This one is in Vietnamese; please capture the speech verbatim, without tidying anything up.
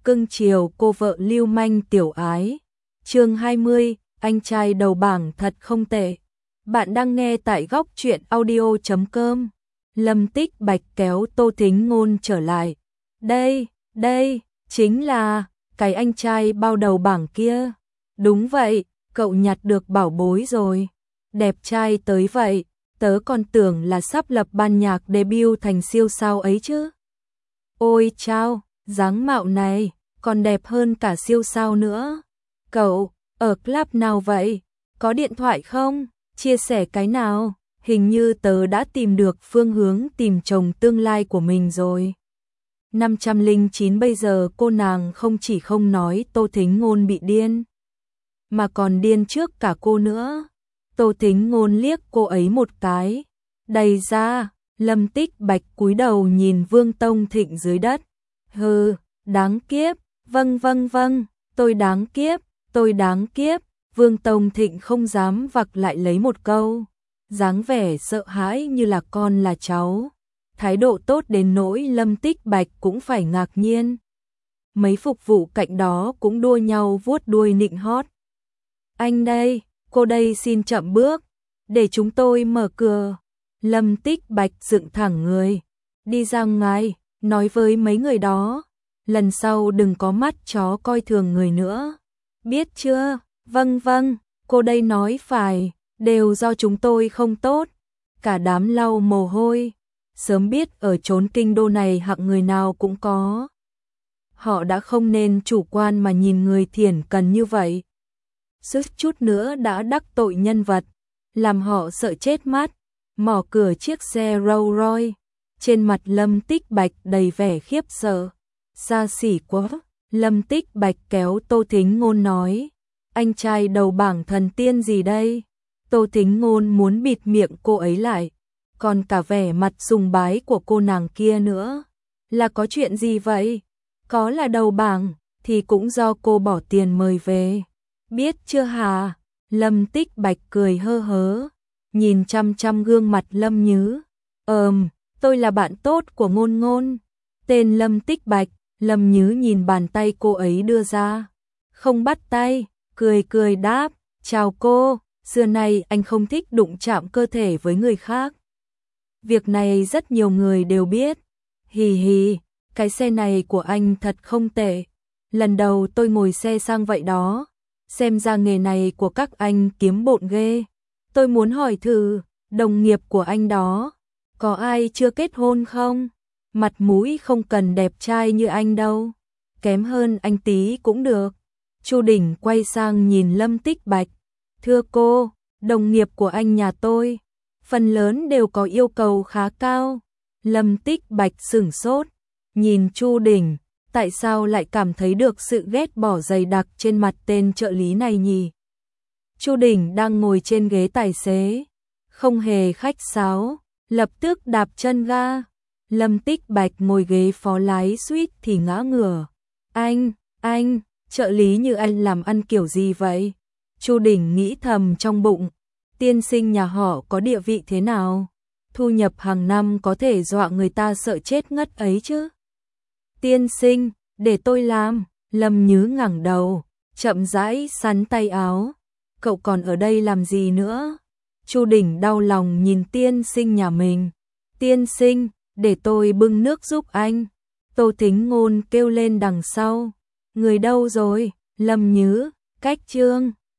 cưng chiều cô vợ lưu manh tiểu ái. Chương hai mươi, anh trai đầu bảng thật không tệ. Bạn đang nghe tại góc truyện audio chấm com. Lâm Tích Bạch kéo Tô Thính Ngôn trở lại. Đây, đây, chính là cái anh trai bao đầu bảng kia. Đúng vậy, cậu nhặt được bảo bối rồi. Đẹp trai tới vậy, tớ còn tưởng là sắp lập ban nhạc debut thành siêu sao ấy chứ. Ôi chao, dáng mạo này, còn đẹp hơn cả siêu sao nữa. Cậu, ở club nào vậy? Có điện thoại không? Chia sẻ cái nào? Hình như tớ đã tìm được phương hướng tìm chồng tương lai của mình rồi. năm trăm lẻ chín bây giờ cô nàng không chỉ không nói Tô Thính Ngôn bị điên, mà còn điên trước cả cô nữa. Tô Thính Ngôn liếc cô ấy một cái. Đầy ra, Lâm Tích Bạch cúi đầu nhìn Vương Tông Thịnh dưới đất. Hừ, đáng kiếp, vâng vâng vâng, tôi đáng kiếp, tôi đáng kiếp. Vương Tông Thịnh không dám vặc lại lấy một câu. Dáng vẻ sợ hãi như là con là cháu. Thái độ tốt đến nỗi Lâm Tích Bạch cũng phải ngạc nhiên. Mấy phục vụ cạnh đó cũng đua nhau vuốt đuôi nịnh hót. Anh đây, cô đây xin chậm bước, để chúng tôi mở cửa. Lâm Tích Bạch dựng thẳng người. Đi ra ngoài, nói với mấy người đó. Lần sau đừng có mắt chó coi thường người nữa. Biết chưa? Vâng vâng, cô đây nói phải, đều do chúng tôi không tốt. Cả đám lau mồ hôi. Sớm biết ở chốn kinh đô này hạng người nào cũng có. Họ đã không nên chủ quan mà nhìn người thiển cần như vậy. Sức chút nữa đã đắc tội nhân vật, làm họ sợ chết mắt. Mỏ cửa chiếc xe Rolls Royce, trên mặt Lâm Tích Bạch đầy vẻ khiếp sợ. Xa xỉ quá. Lâm Tích Bạch kéo Tô Thính Ngôn nói. Anh trai đầu bảng thần tiên gì đây? Tô Thính Ngôn muốn bịt miệng cô ấy lại. Còn cả vẻ mặt sùng bái của cô nàng kia nữa. Là có chuyện gì vậy? Có là đầu bảng, thì cũng do cô bỏ tiền mời về. Biết chưa hả? Lâm Tích Bạch cười hơ hớ, nhìn chăm chăm gương mặt Lâm Nhứ. Ờm, tôi là bạn tốt của Ngôn Ngôn. Tên Lâm Tích Bạch. Lâm Nhứ nhìn bàn tay cô ấy đưa ra. Không bắt tay, cười cười đáp. Chào cô, xưa nay anh không thích đụng chạm cơ thể với người khác. Việc này rất nhiều người đều biết. Hì hì, cái xe này của anh thật không tệ. Lần đầu tôi ngồi xe sang vậy đó. Xem ra nghề này của các anh kiếm bộn ghê. Tôi muốn hỏi thử, đồng nghiệp của anh đó, có ai chưa kết hôn không? Mặt mũi không cần đẹp trai như anh đâu. Kém hơn anh tí cũng được. Chu Đình quay sang nhìn Lâm Tích Bạch. Thưa cô, đồng nghiệp của anh nhà tôi, phần lớn đều có yêu cầu khá cao. Lâm Tích Bạch sửng sốt, nhìn Chu Đình, tại sao lại cảm thấy được sự ghét bỏ dày đặc trên mặt tên trợ lý này nhỉ? Chu Đình đang ngồi trên ghế tài xế, không hề khách sáo, lập tức đạp chân ga. Lâm Tích Bạch ngồi ghế phó lái suýt thì ngã ngửa. Anh, anh, trợ lý như anh làm ăn kiểu gì vậy? Chu Đình nghĩ thầm trong bụng, tiên sinh nhà họ có địa vị thế nào? Thu nhập hàng năm có thể dọa người ta sợ chết ngất ấy chứ. Tiên sinh, để tôi làm. Lâm Nhứ ngẩng đầu, chậm rãi sắn tay áo. Cậu còn ở đây làm gì nữa? Chu Đình đau lòng nhìn tiên sinh nhà mình. Tiên sinh, để tôi bưng nước giúp anh. Tô Thính Ngôn kêu lên đằng sau. Người đâu rồi? Lâm Nhứ, cách Trương.